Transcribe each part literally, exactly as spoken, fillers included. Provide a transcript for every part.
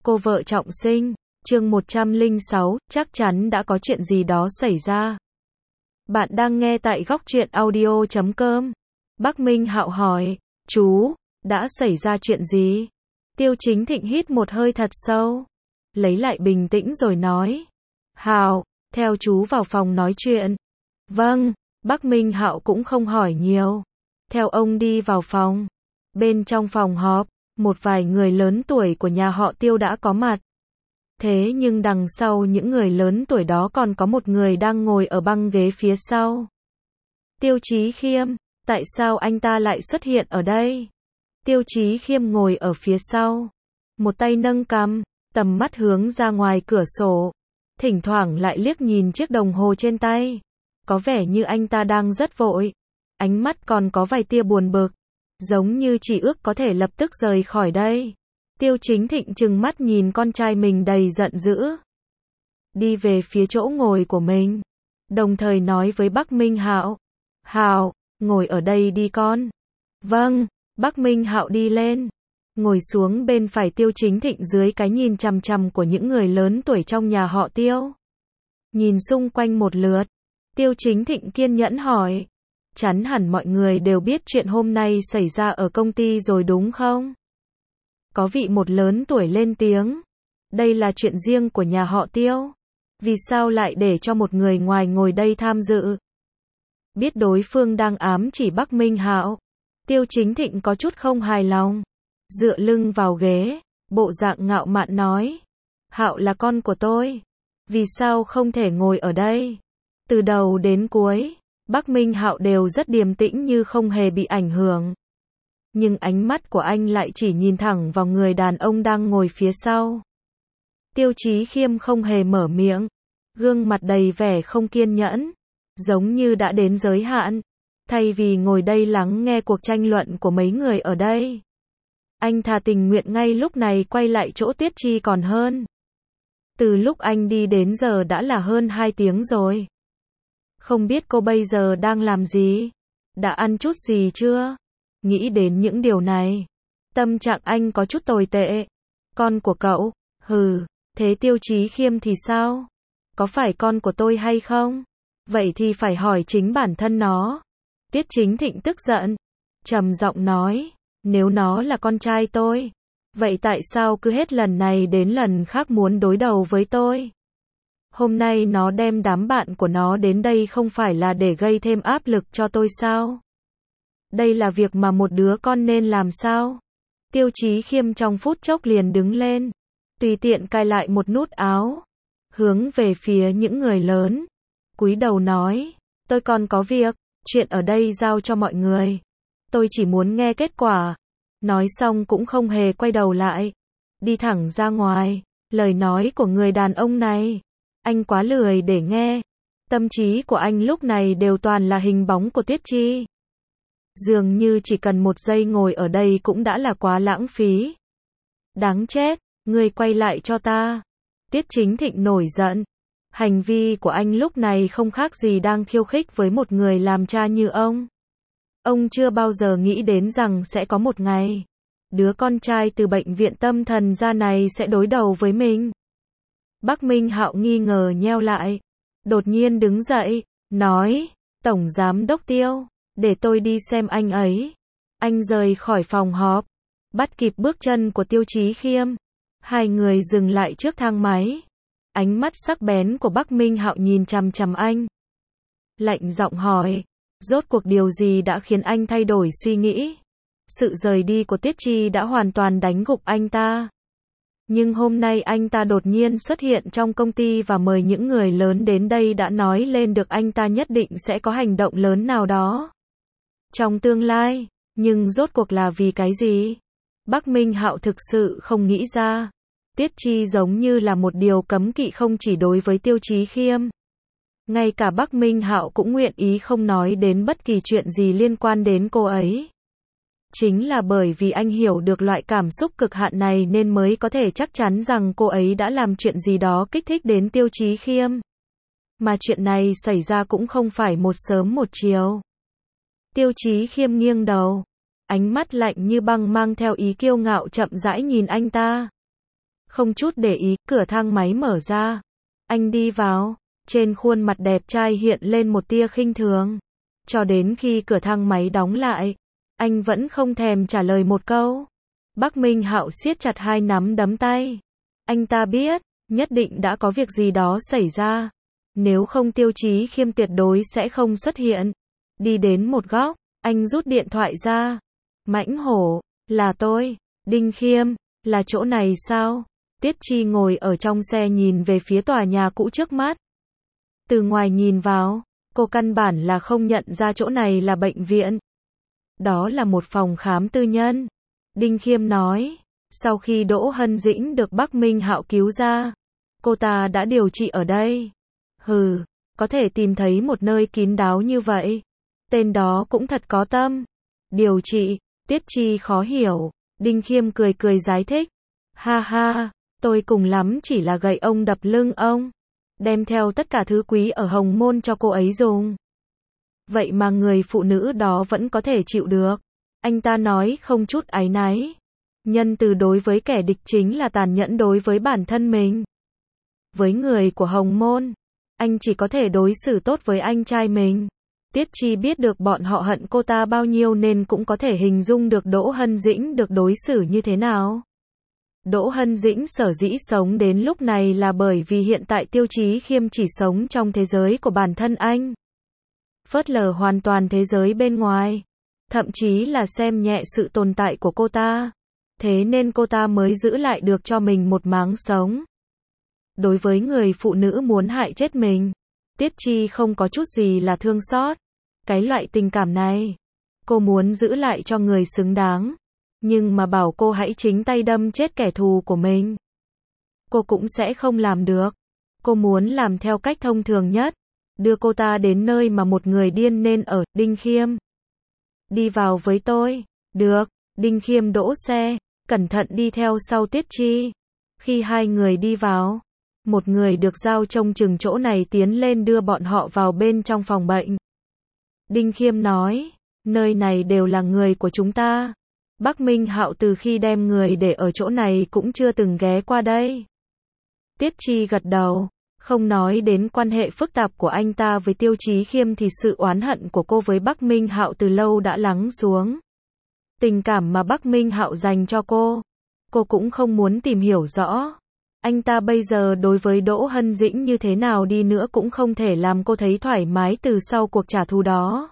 Cô vợ trọng sinh, chương một trăm lẻ sáu, chắc chắn đã có chuyện gì đó xảy ra. Bạn đang nghe tại góc truyện audio chấm com. Bắc Minh Hạo hỏi, chú, đã xảy ra chuyện gì? Tiêu Chính Thịnh hít một hơi thật sâu, lấy lại bình tĩnh rồi nói, Hạo, theo chú vào phòng nói chuyện. Vâng, Bắc Minh Hạo cũng không hỏi nhiều. Theo ông đi vào phòng. Bên trong phòng họp, một vài người lớn tuổi của nhà họ Tiêu đã có mặt. Thế nhưng đằng sau những người lớn tuổi đó còn có một người đang ngồi ở băng ghế phía sau. Tiêu Chí Khiêm, tại sao anh ta lại xuất hiện ở đây? Tiêu Chí Khiêm ngồi ở phía sau, một tay nâng cằm, tầm mắt hướng ra ngoài cửa sổ, thỉnh thoảng lại liếc nhìn chiếc đồng hồ trên tay. Có vẻ như anh ta đang rất vội, ánh mắt còn có vài tia buồn bực, giống như chỉ ước có thể lập tức rời khỏi đây. Tiêu Chính Thịnh trừng mắt nhìn con trai mình đầy giận dữ, đi về phía chỗ ngồi của mình, đồng thời nói với Bắc Minh Hạo, Hạo, ngồi ở đây đi con. Vâng. Bắc Minh Hạo đi lên, ngồi xuống bên phải Tiêu Chính Thịnh dưới cái nhìn chằm chằm của những người lớn tuổi trong nhà họ Tiêu. Nhìn xung quanh một lượt, Tiêu Chính Thịnh kiên nhẫn hỏi, chắn hẳn mọi người đều biết chuyện hôm nay xảy ra ở công ty rồi đúng không? Có vị một lớn tuổi lên tiếng, đây là chuyện riêng của nhà họ Tiêu, vì sao lại để cho một người ngoài ngồi đây tham dự? Biết đối phương đang ám chỉ Bắc Minh Hạo, Tiêu Chính Thịnh có chút không hài lòng, dựa lưng vào ghế, bộ dạng ngạo mạn nói, Hạo là con của tôi, vì sao không thể ngồi ở đây? Từ đầu đến cuối, Bắc Minh Hạo đều rất điềm tĩnh như không hề bị ảnh hưởng. Nhưng ánh mắt của anh lại chỉ nhìn thẳng vào người đàn ông đang ngồi phía sau. Tiêu Chí Khiêm không hề mở miệng, gương mặt đầy vẻ không kiên nhẫn, giống như đã đến giới hạn. Thay vì ngồi đây lắng nghe cuộc tranh luận của mấy người ở đây, anh thà tình nguyện ngay lúc này quay lại chỗ Tuyết Chi còn hơn. Từ lúc anh đi đến giờ đã là hơn hai tiếng rồi. Không biết cô bây giờ đang làm gì? Đã ăn chút gì chưa? Nghĩ đến những điều này, tâm trạng anh có chút tồi tệ. Con của cậu? Hừ, thế Tiêu Chí Khiêm thì sao? Có phải con của tôi hay không? Vậy thì phải hỏi chính bản thân nó. Tiết Chính Thịnh tức giận, trầm giọng nói, nếu nó là con trai tôi, vậy tại sao cứ hết lần này đến lần khác muốn đối đầu với tôi? Hôm nay nó đem đám bạn của nó đến đây không phải là để gây thêm áp lực cho tôi sao? Đây là việc mà một đứa con nên làm sao? Tiêu Chí Khiêm trong phút chốc liền đứng lên, tùy tiện cài lại một nút áo, hướng về phía những người lớn, cúi đầu nói, tôi còn có việc. Chuyện ở đây giao cho mọi người. Tôi chỉ muốn nghe kết quả. Nói xong cũng không hề quay đầu lại. Đi thẳng ra ngoài. Lời nói của người đàn ông này, anh quá lười để nghe. Tâm trí của anh lúc này đều toàn là hình bóng của Tuyết Chi. Dường như chỉ cần một giây ngồi ở đây cũng đã là quá lãng phí. Đáng chết, người quay lại cho ta. Tiết Chính Thịnh nổi giận. Hành vi của anh lúc này không khác gì đang khiêu khích với một người làm cha như ông. Ông chưa bao giờ nghĩ đến rằng sẽ có một ngày, đứa con trai từ bệnh viện tâm thần ra này sẽ đối đầu với mình. Bắc Minh Hạo nghi ngờ nheo lại, đột nhiên đứng dậy, nói, Tổng Giám Đốc Tiêu, để tôi đi xem anh ấy. Anh rời khỏi phòng họp, bắt kịp bước chân của Tiêu Chí Khiêm. Hai người dừng lại trước thang máy. Ánh mắt sắc bén của Bắc Minh Hạo nhìn chằm chằm anh. Lạnh giọng hỏi, rốt cuộc điều gì đã khiến anh thay đổi suy nghĩ? Sự rời đi của Tiết Chi đã hoàn toàn đánh gục anh ta. Nhưng hôm nay anh ta đột nhiên xuất hiện trong công ty và mời những người lớn đến đây đã nói lên được anh ta nhất định sẽ có hành động lớn nào đó trong tương lai. Nhưng rốt cuộc là vì cái gì? Bắc Minh Hạo thực sự không nghĩ ra. Tiết Chi giống như là một điều cấm kỵ không chỉ đối với Tiêu Chí Khiêm. Ngay cả Bắc Minh Hạo cũng nguyện ý không nói đến bất kỳ chuyện gì liên quan đến cô ấy. Chính là bởi vì anh hiểu được loại cảm xúc cực hạn này nên mới có thể chắc chắn rằng cô ấy đã làm chuyện gì đó kích thích đến Tiêu Chí Khiêm. Mà chuyện này xảy ra cũng không phải một sớm một chiều. Tiêu Chí Khiêm nghiêng đầu, ánh mắt lạnh như băng mang theo ý kiêu ngạo chậm rãi nhìn anh ta. Không chút để ý, cửa thang máy mở ra. Anh đi vào, trên khuôn mặt đẹp trai hiện lên một tia khinh thường. Cho đến khi cửa thang máy đóng lại, anh vẫn không thèm trả lời một câu. Bắc Minh Hạo siết chặt hai nắm đấm tay. Anh ta biết, nhất định đã có việc gì đó xảy ra. Nếu không Tiêu Chí Khiêm tuyệt đối sẽ không xuất hiện. Đi đến một góc, anh rút điện thoại ra. Mãnh hổ, là tôi. Đinh Khiêm, là chỗ này sao? Tiết Chi ngồi ở trong xe nhìn về phía tòa nhà cũ trước mắt. Từ ngoài nhìn vào, cô căn bản là không nhận ra chỗ này là bệnh viện. Đó là một phòng khám tư nhân. Đinh Khiêm nói, sau khi Đỗ Hân Dĩnh được Bắc Minh Hạo cứu ra, cô ta đã điều trị ở đây. Hừ, có thể tìm thấy một nơi kín đáo như vậy. Tên đó cũng thật có tâm. Điều trị, Tiết Chi khó hiểu. Đinh Khiêm cười cười giải thích. Ha ha, tôi cùng lắm chỉ là gậy ông đập lưng ông. Đem theo tất cả thứ quý ở Hồng Môn cho cô ấy dùng. Vậy mà người phụ nữ đó vẫn có thể chịu được. Anh ta nói không chút áy náy. Nhân từ đối với kẻ địch chính là tàn nhẫn đối với bản thân mình. Với người của Hồng Môn, anh chỉ có thể đối xử tốt với anh trai mình. Tiết Chi biết được bọn họ hận cô ta bao nhiêu nên cũng có thể hình dung được Đỗ Hân Dĩnh được đối xử như thế nào. Đỗ Hân Dĩnh sở dĩ sống đến lúc này là bởi vì hiện tại Tiêu Chí Khiêm chỉ sống trong thế giới của bản thân anh. Phớt lờ hoàn toàn thế giới bên ngoài. Thậm chí là xem nhẹ sự tồn tại của cô ta. Thế nên cô ta mới giữ lại được cho mình một máng sống. Đối với người phụ nữ muốn hại chết mình, Tiết Chi không có chút gì là thương xót. Cái loại tình cảm này, cô muốn giữ lại cho người xứng đáng. Nhưng mà bảo cô hãy chính tay đâm chết kẻ thù của mình, cô cũng sẽ không làm được. Cô muốn làm theo cách thông thường nhất, đưa cô ta đến nơi mà một người điên nên ở. Đinh Khiêm, đi vào với tôi. Được. Đinh Khiêm đỗ xe, cẩn thận đi theo sau Tiết Chi. Khi hai người đi vào, một người được giao trông chừng chỗ này tiến lên đưa bọn họ vào bên trong phòng bệnh. Đinh Khiêm nói, nơi này đều là người của chúng ta. Bắc Minh Hạo từ khi đem người để ở chỗ này cũng chưa từng ghé qua đây. Tiết Chi gật đầu, không nói đến quan hệ phức tạp của anh ta với Tiêu Chí Khiêm thì sự oán hận của cô với Bắc Minh Hạo từ lâu đã lắng xuống. Tình cảm mà Bắc Minh Hạo dành cho cô, cô cũng không muốn tìm hiểu rõ. Anh ta bây giờ đối với Đỗ Hân Dĩnh như thế nào đi nữa cũng không thể làm cô thấy thoải mái từ sau cuộc trả thù đó.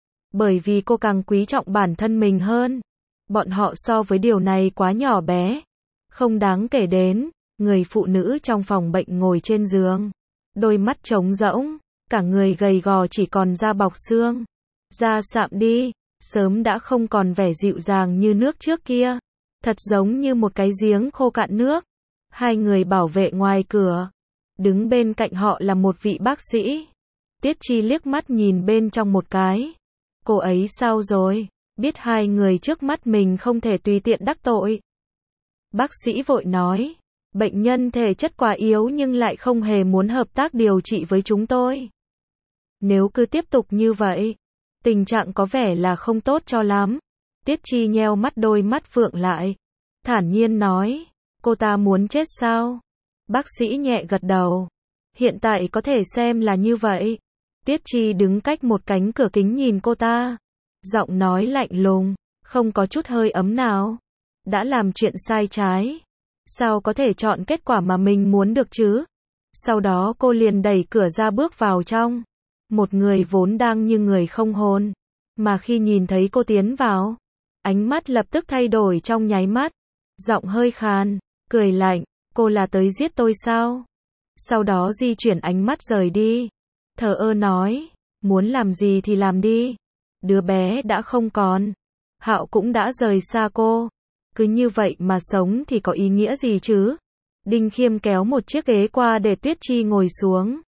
Bởi vì cô càng quý trọng bản thân mình hơn. Bọn họ so với điều này quá nhỏ bé. Không đáng kể đến. Người phụ nữ trong phòng bệnh ngồi trên giường. Đôi mắt trống rỗng. Cả người gầy gò chỉ còn da bọc xương. Da sạm đi. Sớm đã không còn vẻ dịu dàng như nước trước kia. Thật giống như một cái giếng khô cạn nước. Hai người bảo vệ ngoài cửa. Đứng bên cạnh họ là một vị bác sĩ. Tiết Chi liếc mắt nhìn bên trong một cái. Cô ấy sao rồi? Biết hai người trước mắt mình không thể tùy tiện đắc tội. Bác sĩ vội nói. Bệnh nhân thể chất quá yếu nhưng lại không hề muốn hợp tác điều trị với chúng tôi. Nếu cứ tiếp tục như vậy, tình trạng có vẻ là không tốt cho lắm. Tiết Chi nheo mắt đôi mắt phượng lại. Thản nhiên nói. Cô ta muốn chết sao? Bác sĩ nhẹ gật đầu. Hiện tại có thể xem là như vậy. Tiết Chi đứng cách một cánh cửa kính nhìn cô ta. Giọng nói lạnh lùng, không có chút hơi ấm nào. Đã làm chuyện sai trái. Sao có thể chọn kết quả mà mình muốn được chứ? Sau đó cô liền đẩy cửa ra bước vào trong. Một người vốn đang như người không hồn. Mà khi nhìn thấy cô tiến vào, ánh mắt lập tức thay đổi trong nháy mắt. Giọng hơi khàn, cười lạnh, cô là tới giết tôi sao? Sau đó di chuyển ánh mắt rời đi. Thờ ơ nói, muốn làm gì thì làm đi. Đứa bé đã không còn. Hạo cũng đã rời xa cô. Cứ như vậy mà sống thì có ý nghĩa gì chứ? Đinh Khiêm kéo một chiếc ghế qua để Tuyết Chi ngồi xuống.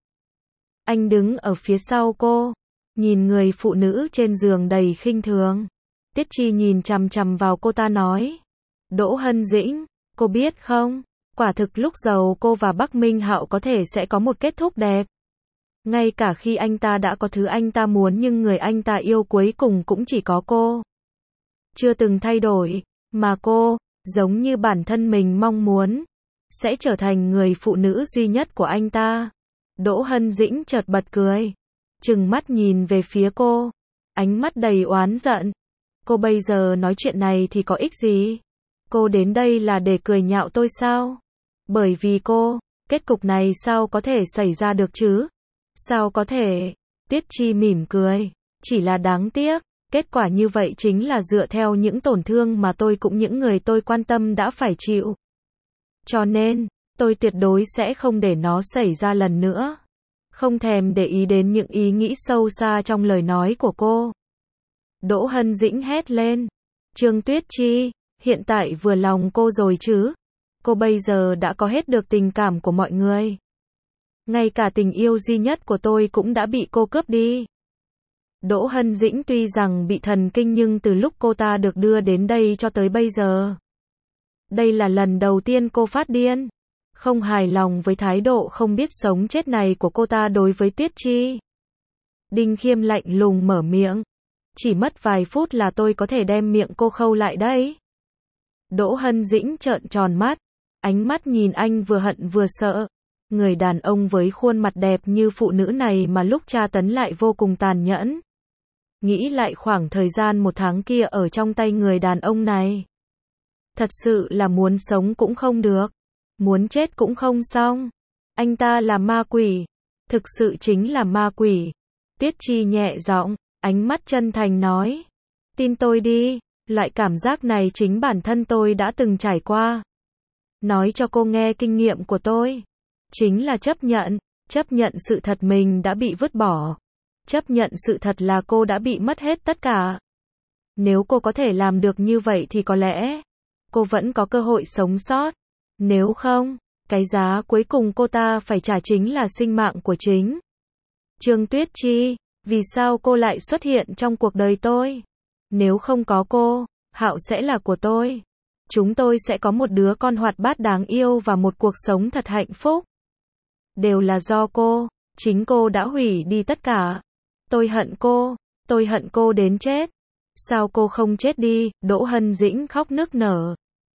Anh đứng ở phía sau cô, nhìn người phụ nữ trên giường đầy khinh thường. Tiết Chi nhìn chằm chằm vào cô ta nói. Đỗ Hân Dĩnh, cô biết không? Quả thực lúc giàu cô và Bắc Minh Hạo có thể sẽ có một kết thúc đẹp. Ngay cả khi anh ta đã có thứ anh ta muốn nhưng người anh ta yêu cuối cùng cũng chỉ có cô. Chưa từng thay đổi, mà cô, giống như bản thân mình mong muốn. sẽ trở thành người phụ nữ duy nhất của anh ta. Đỗ Hân Dĩnh chợt bật cười, trừng mắt nhìn về phía cô, ánh mắt đầy oán giận. Cô bây giờ nói chuyện này thì có ích gì? Cô đến đây là để cười nhạo tôi sao? Bởi vì cô, kết cục này sao có thể xảy ra được chứ? Sao có thể? Tiết Chi mỉm cười, chỉ là đáng tiếc, kết quả như vậy chính là dựa theo những tổn thương mà tôi cũng những người tôi quan tâm đã phải chịu. Cho nên, tôi tuyệt đối sẽ không để nó xảy ra lần nữa. Không thèm để ý đến những ý nghĩ sâu xa trong lời nói của cô. Đỗ Hân Dĩnh hét lên. Trương Tuyết Chi, hiện tại vừa lòng cô rồi chứ? Cô bây giờ đã có hết được tình cảm của mọi người. Ngay cả tình yêu duy nhất của tôi cũng đã bị cô cướp đi. Đỗ Hân Dĩnh tuy rằng bị thần kinh nhưng từ lúc cô ta được đưa đến đây cho tới bây giờ, đây là lần đầu tiên cô phát điên. Không hài lòng với thái độ không biết sống chết này của cô ta đối với Tuyết Chi. Đinh Khiêm lạnh lùng mở miệng. Chỉ mất vài phút là tôi có thể đem miệng cô khâu lại đấy. Đỗ Hân Dĩnh trợn tròn mắt, ánh mắt nhìn anh vừa hận vừa sợ. Người đàn ông với khuôn mặt đẹp như phụ nữ này mà lúc tra tấn lại vô cùng tàn nhẫn. Nghĩ lại khoảng thời gian một tháng kia ở trong tay người đàn ông này. Thật sự là muốn sống cũng không được, muốn chết cũng không xong. Anh ta là ma quỷ, thực sự chính là ma quỷ. Tiết Chi nhẹ giọng, ánh mắt chân thành nói. Tin tôi đi, loại cảm giác này chính bản thân tôi đã từng trải qua. Nói cho cô nghe kinh nghiệm của tôi. Chính là chấp nhận, chấp nhận sự thật mình đã bị vứt bỏ. Chấp nhận sự thật là cô đã bị mất hết tất cả. Nếu cô có thể làm được như vậy thì có lẽ cô vẫn có cơ hội sống sót. Nếu không, cái giá cuối cùng cô ta phải trả chính là sinh mạng của chính. Trương Tuyết Chi, vì sao cô lại xuất hiện trong cuộc đời tôi? Nếu không có cô, Hạo sẽ là của tôi. Chúng tôi sẽ có một đứa con hoạt bát đáng yêu và một cuộc sống thật hạnh phúc. Đều là do cô, chính cô đã hủy đi tất cả. Tôi hận cô, tôi hận cô đến chết. Sao cô không chết đi? Đỗ Hân Dĩnh khóc nức nở.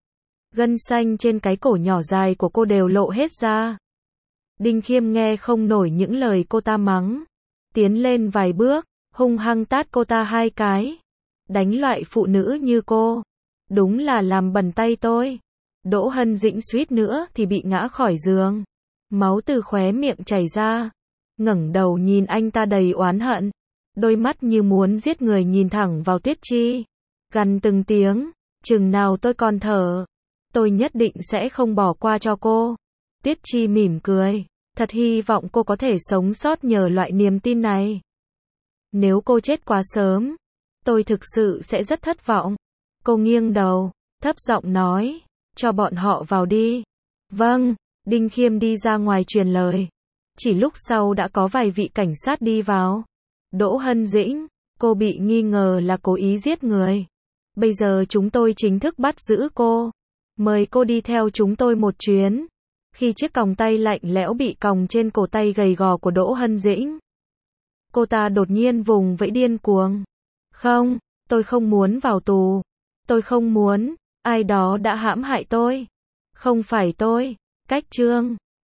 Gân xanh trên cái cổ nhỏ dài của cô đều lộ hết ra. Đinh Khiêm nghe không nổi những lời cô ta mắng. Tiến lên vài bước, hung hăng tát cô ta hai cái. Đánh loại phụ nữ như cô, đúng là làm bẩn tay tôi. Đỗ Hân Dĩnh suýt nữa thì bị ngã khỏi giường. Máu từ khóe miệng chảy ra. Ngẩng đầu nhìn anh ta đầy oán hận. Đôi mắt như muốn giết người nhìn thẳng vào Tuyết Chi. Gằn từng tiếng, chừng nào tôi còn thở, tôi nhất định sẽ không bỏ qua cho cô. Tuyết Chi mỉm cười. Thật hy vọng cô có thể sống sót nhờ loại niềm tin này. Nếu cô chết quá sớm, tôi thực sự sẽ rất thất vọng. Cô nghiêng đầu, thấp giọng nói, cho bọn họ vào đi. Vâng, Đinh Khiêm đi ra ngoài truyền lời. Chỉ lúc sau đã có vài vị cảnh sát đi vào. Đỗ Hân Dĩnh, cô bị nghi ngờ là cố ý giết người. Bây giờ chúng tôi chính thức bắt giữ cô. Mời cô đi theo chúng tôi một chuyến. Khi chiếc còng tay lạnh lẽo bị còng trên cổ tay gầy gò của Đỗ Hân Dĩnh, cô ta đột nhiên vùng vẫy điên cuồng. Không, tôi không muốn vào tù. Tôi không muốn, ai đó đã hãm hại tôi. Không phải tôi. Cách chương